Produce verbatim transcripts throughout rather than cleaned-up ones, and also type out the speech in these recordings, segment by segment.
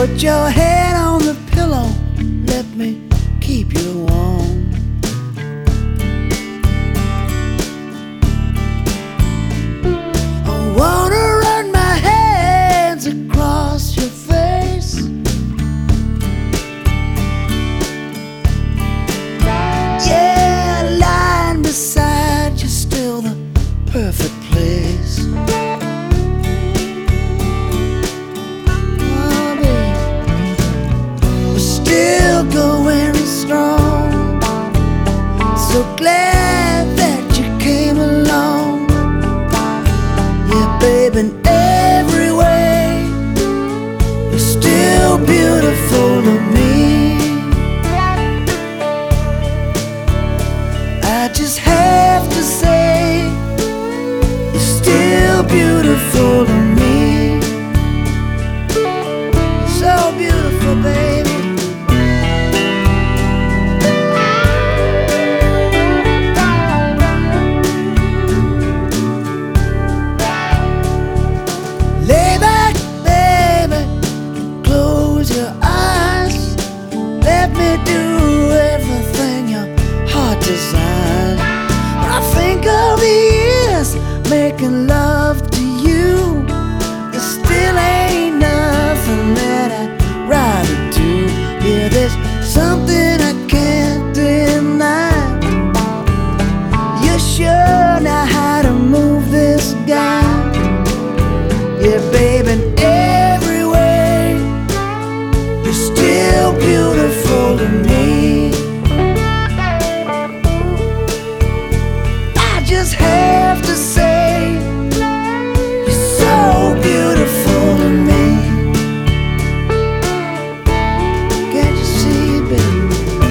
Put your head on the pillow, let me keep you warm. I wanna run my hands across your face. Yeah, lying beside you, still the perfect place. Still going strong. So glad that you came along. Yeah, babe, in every way you're still beautiful to me. I just have to say you're still beautiful to me. So beautiful, baby. Making love to you, there still ain't nothing that I'd rather do. Yeah, there's something I can't deny. You sure know how to move this guy. Yeah, baby, in every way you're still beautiful to me. I just have to say beautiful to me. Can't you see, baby?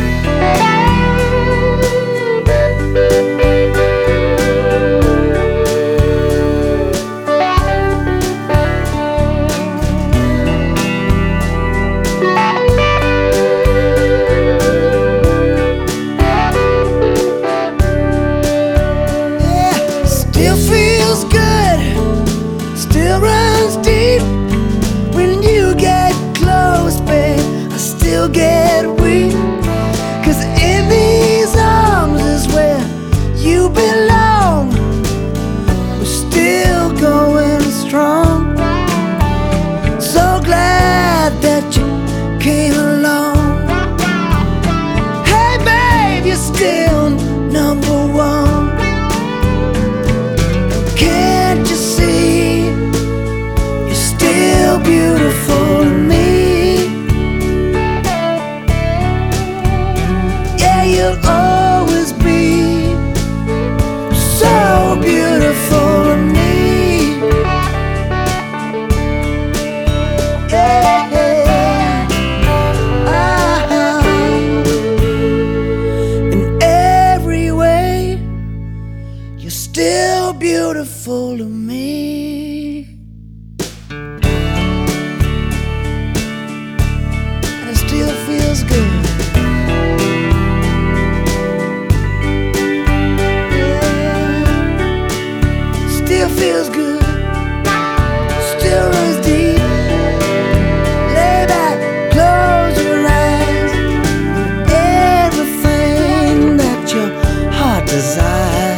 Yeah, still feels good, still runs deep. When you get close, babe, I still get weak. Cause in these arms is where you belong. We're still going strong. So glad that you came along. Hey babe, you're still number one. Can't you see? Still beautiful to me. Yeah, you'll always be so beautiful to me. Yeah, uh-huh. In every way you're still beautiful to me. Still feels good. Yeah. Still feels good. Still runs deep. Lay back, close your eyes. Everything that your heart desires.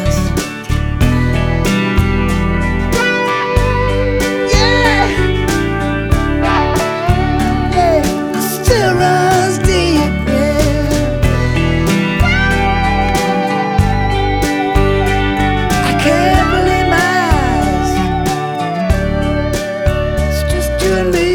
You and me.